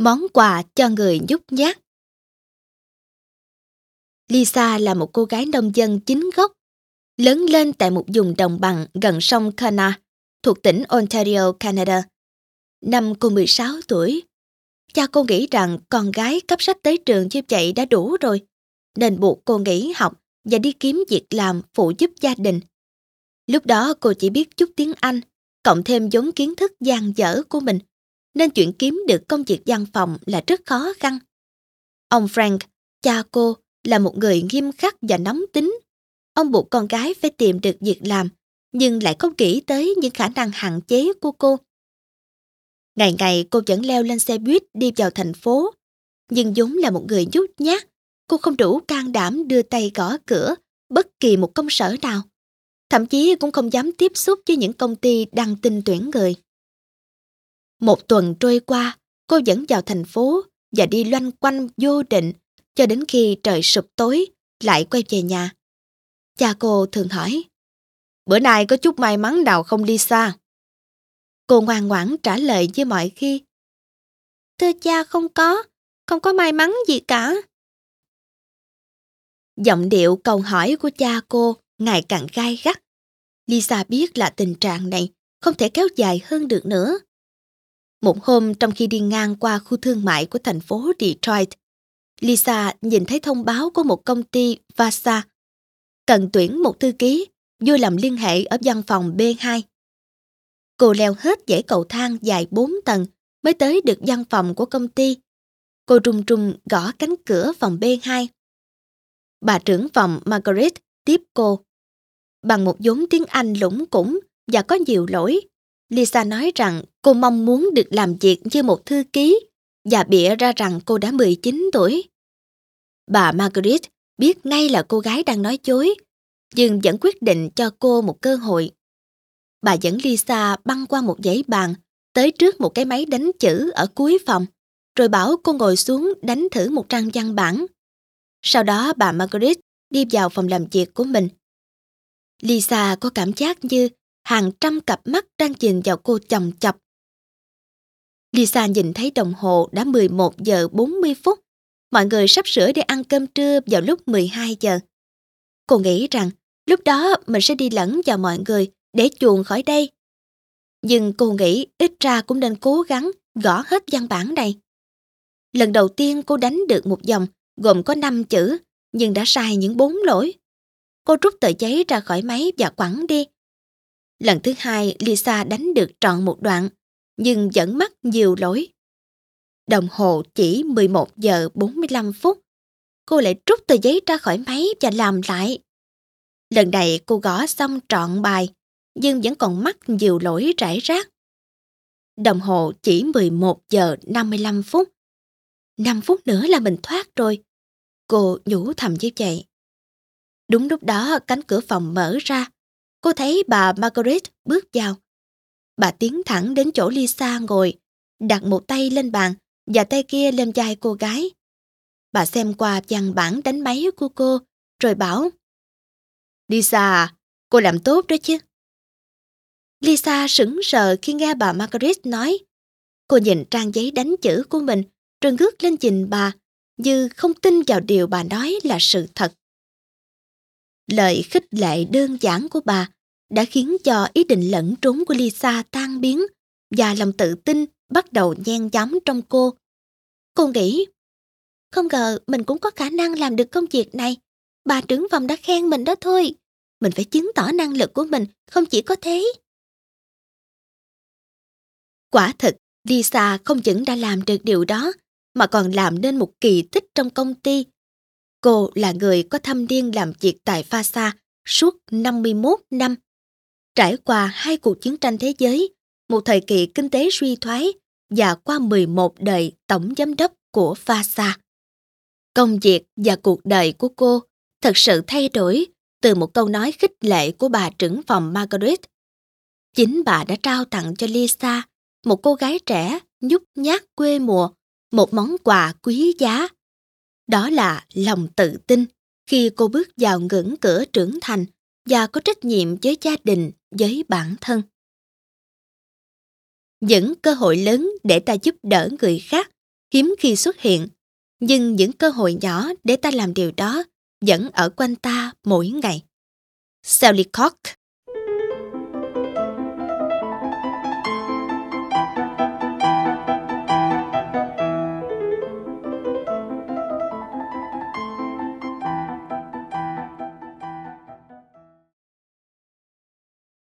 Món quà cho người nhút nhát. Lisa là một cô gái nông dân chính gốc, lớn lên tại một vùng đồng bằng gần sông Cana, thuộc tỉnh Ontario, Canada. Năm cô 16 tuổi, cha cô nghĩ rằng con gái cấp sách tới trường như vậy đã đủ rồi, nên buộc cô nghỉ học và đi kiếm việc làm phụ giúp gia đình. Lúc đó cô chỉ biết chút tiếng Anh, cộng thêm vốn kiến thức dang dở của mình, nên chuyện kiếm được công việc văn phòng là rất khó khăn. Ông Frank, cha cô, là một người nghiêm khắc và nóng tính. Ông buộc con gái phải tìm được việc làm, nhưng lại không nghĩ tới những khả năng hạn chế của cô. Ngày ngày cô vẫn leo lên xe buýt đi vào thành phố, nhưng vốn là một người nhút nhát, cô không đủ can đảm đưa tay gõ cửa bất kỳ một công sở nào. Thậm chí cũng không dám tiếp xúc với những công ty đăng tin tuyển người. Một tuần trôi qua, cô vẫn vào thành phố và đi loanh quanh vô định cho đến khi trời sụp tối lại quay về nhà. Cha cô thường hỏi, bữa nay có chút may mắn nào không Lisa? Cô ngoan ngoãn trả lời như mọi khi, thưa cha không có may mắn gì cả. Giọng điệu câu hỏi của cha cô ngày càng gay gắt. Lisa biết là tình trạng này không thể kéo dài hơn được nữa. Một hôm trong khi đi ngang qua khu thương mại của thành phố Detroit, Lisa nhìn thấy thông báo của một công ty Vasa cần tuyển một thư ký, vui lòng liên hệ ở văn phòng B2. Cô leo hết dãy cầu thang dài 4 tầng mới tới được văn phòng của công ty. Cô run run gõ cánh cửa phòng B2. Bà trưởng phòng Margaret tiếp cô. Bằng một vốn tiếng Anh lủng củng và có nhiều lỗi, Lisa nói rằng cô mong muốn được làm việc như một thư ký và bịa ra rằng cô đã 19 tuổi. Bà Margaret biết ngay là cô gái đang nói dối, nhưng vẫn quyết định cho cô một cơ hội. Bà dẫn Lisa băng qua một dãy bàn, tới trước một cái máy đánh chữ ở cuối phòng, rồi bảo cô ngồi xuống đánh thử một trang văn bản. Sau đó bà Margaret đi vào phòng làm việc của mình. Lisa có cảm giác như hàng trăm cặp mắt đang nhìn vào cô chòng chọc. Lisa nhìn thấy đồng hồ đã 11 giờ 40 phút. Mọi người sắp sửa đi ăn cơm trưa vào lúc 12 giờ. Cô nghĩ rằng lúc đó mình sẽ đi lẫn vào mọi người để chuồn khỏi đây. Nhưng cô nghĩ ít ra cũng nên cố gắng gõ hết văn bản này. Lần đầu tiên cô đánh được một dòng gồm có 5 chữ, nhưng đã sai những 4 lỗi. Cô rút tờ giấy ra khỏi máy và quẳng đi. Lần thứ hai, Lisa đánh được trọn một đoạn, nhưng vẫn mắc nhiều lỗi. Đồng hồ chỉ 11 giờ 45 phút. Cô lại rút tờ giấy ra khỏi máy và làm lại. Lần này cô gõ xong trọn bài, nhưng vẫn còn mắc nhiều lỗi rải rác. Đồng hồ chỉ 11 giờ 55 phút. 5 phút nữa là mình thoát rồi. Cô nhủ thầm như vậy. Đúng lúc đó cánh cửa phòng mở ra. Cô thấy bà Margaret bước vào. Bà tiến thẳng đến chỗ Lisa ngồi, đặt một tay lên bàn và tay kia lên vai cô gái. Bà xem qua văn bản đánh máy của cô, rồi bảo, Lisa, cô làm tốt đó chứ. Lisa sững sờ khi nghe bà Margaret nói. Cô nhìn trang giấy đánh chữ của mình, rồi ngước lên nhìn bà, như không tin vào điều bà nói là sự thật. Lời khích lệ đơn giản của bà đã khiến cho ý định lẩn trốn của Lisa tan biến và lòng tự tin bắt đầu nhen nhóm trong cô. Cô nghĩ, không ngờ mình cũng có khả năng làm được công việc này. Bà trưởng phòng đã khen mình đó thôi. Mình phải chứng tỏ năng lực của mình, không chỉ có thế. Quả thực, Lisa không những đã làm được điều đó, mà còn làm nên một kỳ tích trong công ty. Cô là người có thâm niên làm việc tại Vasa suốt 51 năm. Trải qua 2 cuộc chiến tranh thế giới, một thời kỳ kinh tế suy thoái và qua 11 đời tổng giám đốc của Vasa. Công việc và cuộc đời của cô thật sự thay đổi từ một câu nói khích lệ của bà trưởng phòng Margaret. Chính bà đã trao tặng cho Lisa, một cô gái trẻ nhút nhát quê mùa, một món quà quý giá. Đó là lòng tự tin khi cô bước vào ngưỡng cửa trưởng thành và có trách nhiệm với gia đình, với bản thân. Những cơ hội lớn để ta giúp đỡ người khác hiếm khi xuất hiện, nhưng những cơ hội nhỏ để ta làm điều đó vẫn ở quanh ta mỗi ngày. Sally Koch